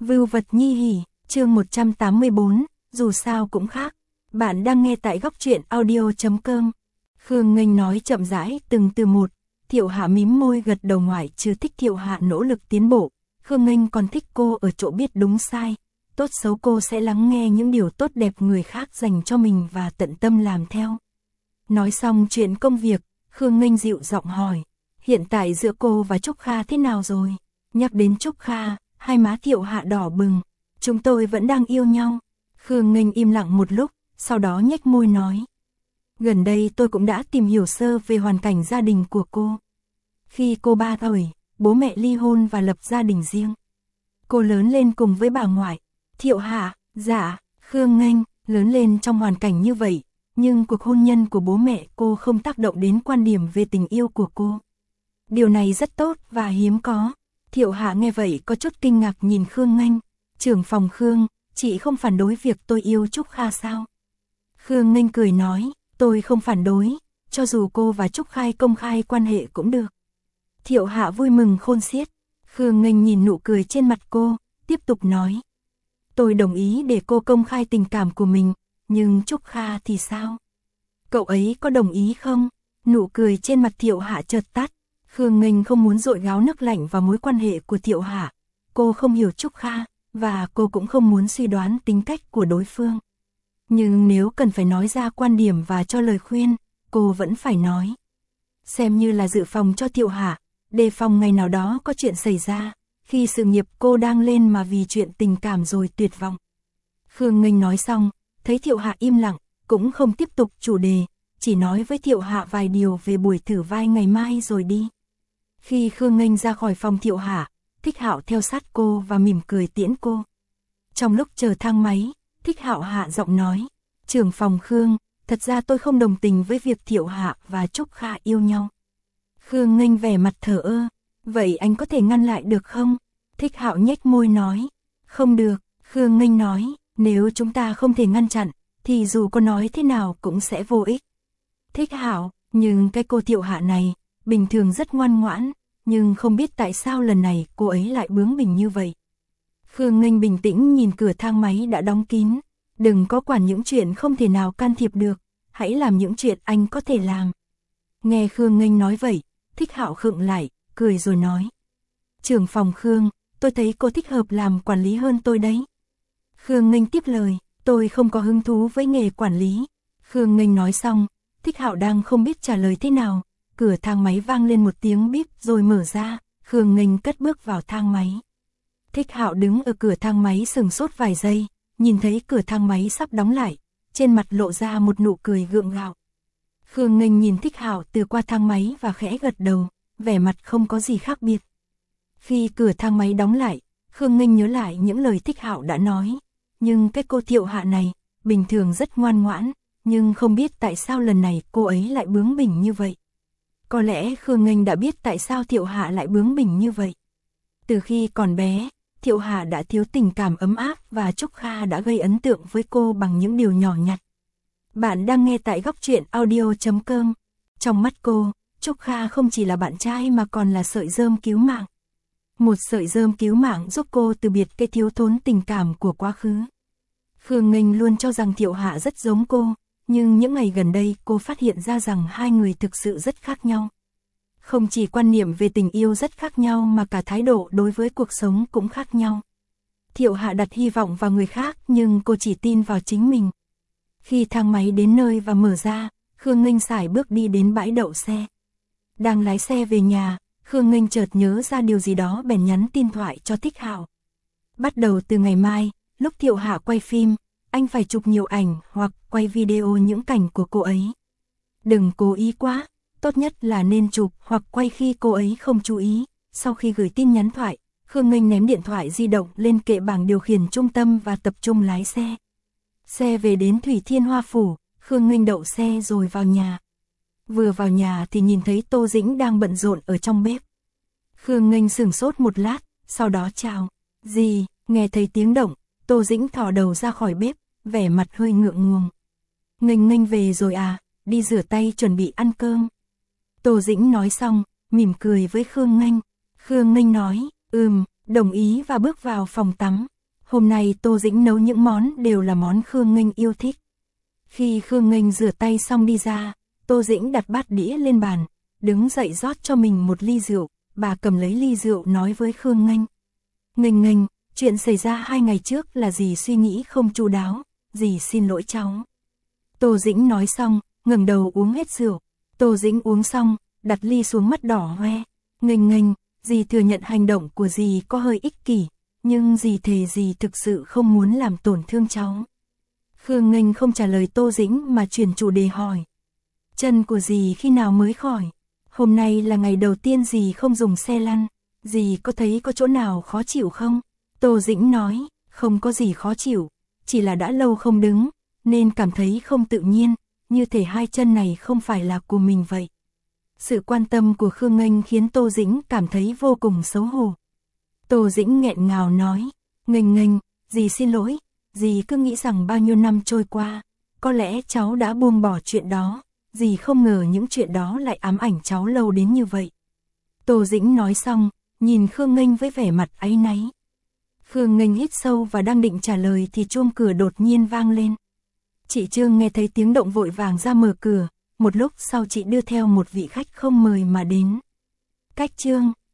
Vưu vật nhi hỉ, chương 184, dù sao cũng khác. Bạn đang nghe tại góc truyện audio.com. Khương Nghênh nói chậm rãi từng từ một. Thiệu Hạ mím môi gật đầu, ngoại trừ thích Thiệu Hạ nỗ lực tiến bộ, Khương Nghênh còn thích cô ở chỗ biết đúng sai, tốt xấu cô sẽ lắng nghe những điều tốt đẹp người khác dành cho mình và tận tâm làm theo. Nói xong chuyện công việc, Khương Nghênh dịu giọng hỏi, hiện tại giữa cô và Trúc Kha thế nào rồi? Nhắc đến Trúc Kha, hai má Thiệu Hạ đỏ bừng. Chúng tôi vẫn đang yêu nhau. Khương Nghênh im lặng một lúc, sau đó nhếch môi nói. Gần đây tôi cũng đã tìm hiểu sơ về hoàn cảnh gia đình của cô. Khi cô 3 tuổi, bố mẹ ly hôn và lập gia đình riêng. Cô lớn lên cùng với bà ngoại. Thiệu Hạ, dạ, Khương Nghênh, lớn lên trong hoàn cảnh như vậy, nhưng cuộc hôn nhân của bố mẹ cô không tác động đến quan điểm về tình yêu của cô. Điều này rất tốt và hiếm có. Thiệu Hạ nghe vậy có chút kinh ngạc nhìn Khương Nghênh. Trưởng phòng Khương, chị không phản đối việc tôi yêu Trúc Kha sao? Khương Nghênh cười nói, tôi không phản đối, cho dù cô và Trúc Kha công khai quan hệ cũng được. Thiệu Hạ vui mừng khôn xiết. Khương Nghênh nhìn nụ cười trên mặt cô, tiếp tục nói. Tôi đồng ý để cô công khai tình cảm của mình, nhưng Trúc Kha thì sao? Cậu ấy có đồng ý không? Nụ cười trên mặt Thiệu Hạ chợt tắt. Khương Nghênh không muốn dội gáo nước lạnh vào mối quan hệ của Thiệu Hạ. Cô không hiểu Trúc Kha, và cô cũng không muốn suy đoán tính cách của đối phương. Nhưng nếu cần phải nói ra quan điểm và cho lời khuyên, cô vẫn phải nói. Xem như là dự phòng cho Thiệu Hạ, đề phòng ngày nào đó có chuyện xảy ra, khi sự nghiệp cô đang lên mà vì chuyện tình cảm rồi tuyệt vọng. Khương Nghênh nói xong, thấy Thiệu Hạ im lặng, cũng không tiếp tục chủ đề, chỉ nói với Thiệu Hạ vài điều về buổi thử vai ngày mai rồi đi. Khi Khương Nghênh ra khỏi phòng Thiệu Hạ, Thích Hạo theo sát cô và mỉm cười tiễn cô. Trong lúc chờ thang máy, Thích Hạo hạ giọng nói, trưởng phòng Khương, thật ra tôi không đồng tình với việc Thiệu Hạ và Trúc Kha yêu nhau. Khương Nghênh vẻ mặt thờ ơ, vậy anh có thể ngăn lại được không? Thích Hạo nhếch môi nói, không được. Khương Nghênh nói, nếu chúng ta không thể ngăn chặn, thì dù có nói thế nào cũng sẽ vô ích. Thích Hạo, nhưng cái cô Thiệu Hạ này, bình thường rất ngoan ngoãn, nhưng không biết tại sao lần này cô ấy lại bướng bỉnh như vậy. Khương Nghênh bình tĩnh nhìn cửa thang máy đã đóng kín, đừng có quản những chuyện không thể nào can thiệp được, hãy làm những chuyện anh có thể làm. Nghe Khương Nghênh nói vậy, Thích Hạo khựng lại, cười rồi nói. Trưởng phòng Khương, tôi thấy cô thích hợp làm quản lý hơn tôi đấy. Khương Nghênh tiếp lời, tôi không có hứng thú với nghề quản lý. Khương Nghênh nói xong, Thích Hạo đang không biết trả lời thế nào. Cửa thang máy vang lên một tiếng bíp rồi mở ra, Khương Nghênh cất bước vào thang máy. Thích Hạo đứng ở cửa thang máy sừng sốt vài giây, nhìn thấy cửa thang máy sắp đóng lại, trên mặt lộ ra một nụ cười gượng gạo. Khương Nghênh nhìn Thích Hạo từ qua thang máy và khẽ gật đầu, vẻ mặt không có gì khác biệt. Khi cửa thang máy đóng lại, Khương Nghênh nhớ lại những lời Thích Hạo đã nói, nhưng cái cô Thiệu Hạ này, bình thường rất ngoan ngoãn, nhưng không biết tại sao lần này cô ấy lại bướng bỉnh như vậy. Có lẽ Khương Nghênh đã biết tại sao Thiệu Hạ lại bướng bỉnh như vậy. Từ khi còn bé, Thiệu Hạ đã thiếu tình cảm ấm áp và Trúc Kha đã gây ấn tượng với cô bằng những điều nhỏ nhặt. Bạn đang nghe tại góc truyện audio.com. Trong mắt cô, Trúc Kha không chỉ là bạn trai mà còn là sợi rơm cứu mạng. Một sợi rơm cứu mạng giúp cô từ biệt cái thiếu thốn tình cảm của quá khứ. Khương Nghênh luôn cho rằng Thiệu Hạ rất giống cô. Nhưng những ngày gần đây cô phát hiện ra rằng hai người thực sự rất khác nhau. Không chỉ quan niệm về tình yêu rất khác nhau mà cả thái độ đối với cuộc sống cũng khác nhau. Thiệu Hạ đặt hy vọng vào người khác nhưng cô chỉ tin vào chính mình. Khi thang máy đến nơi và mở ra, Khương Nghênh sải bước đi đến bãi đậu xe. Đang lái xe về nhà, Khương Nghênh chợt nhớ ra điều gì đó bèn nhắn tin thoại cho Thích Hạo. Bắt đầu từ ngày mai, lúc Thiệu Hạ quay phim, anh phải chụp nhiều ảnh hoặc quay video những cảnh của cô ấy. Đừng cố ý quá, tốt nhất là nên chụp hoặc quay khi cô ấy không chú ý. Sau khi gửi tin nhắn thoại, Khương Nghênh ném điện thoại di động lên kệ bảng điều khiển trung tâm và tập trung lái xe. Xe về đến Thủy Thiên Hoa Phủ, Khương Nghênh đậu xe rồi vào nhà. Vừa vào nhà thì nhìn thấy Tô Dĩnh đang bận rộn ở trong bếp. Khương Nghênh sửng sốt một lát, sau đó chào. Gì, nghe thấy tiếng động, Tô Dĩnh thò đầu ra khỏi bếp, vẻ mặt hơi ngượng ngùng. Nghênh về rồi à, đi rửa tay chuẩn bị ăn cơm. Tô Dĩnh nói xong, mỉm cười với Khương Nghênh. Khương Nghênh nói, đồng ý và bước vào phòng tắm. Hôm nay Tô Dĩnh nấu những món đều là món Khương Nghênh yêu thích. Khi Khương Nghênh rửa tay xong đi ra, Tô Dĩnh đặt bát đĩa lên bàn, đứng dậy rót cho mình một ly rượu, bà cầm lấy ly rượu nói với Khương Nghênh. Nghênh Nghênh, chuyện xảy ra 2 ngày trước là dì suy nghĩ không chu đáo, dì xin lỗi cháu. Tô Dĩnh nói xong, ngẩng đầu uống hết rượu. Tô Dĩnh uống xong, đặt ly xuống mắt đỏ hoe. Nghênh Nghênh, dì thừa nhận hành động của dì có hơi ích kỷ, nhưng dì thề dì thực sự không muốn làm tổn thương cháu. Khương Nghênh không trả lời Tô Dĩnh mà chuyển chủ đề hỏi. Chân của dì khi nào mới khỏi? Hôm nay là ngày đầu tiên dì không dùng xe lăn, dì có thấy có chỗ nào khó chịu không? Tô Dĩnh nói, không có gì khó chịu, chỉ là đã lâu không đứng, nên cảm thấy không tự nhiên, như thể hai chân này không phải là của mình vậy. Sự quan tâm của Khương Nghênh khiến Tô Dĩnh cảm thấy vô cùng xấu hổ. Tô Dĩnh nghẹn ngào nói, Nghênh Nghênh, dì xin lỗi, dì cứ nghĩ rằng bao nhiêu năm trôi qua, có lẽ cháu đã buông bỏ chuyện đó, dì không ngờ những chuyện đó lại ám ảnh cháu lâu đến như vậy. Tô Dĩnh nói xong, nhìn Khương Nghênh với vẻ mặt áy náy. Khương Nghênh hít sâu và đang định trả lời thì chuông cửa đột nhiên vang lên. Chị Trương nghe thấy tiếng động vội vàng ra mở cửa, một lúc sau chị đưa theo một vị khách không mời mà đến. Cách Trương,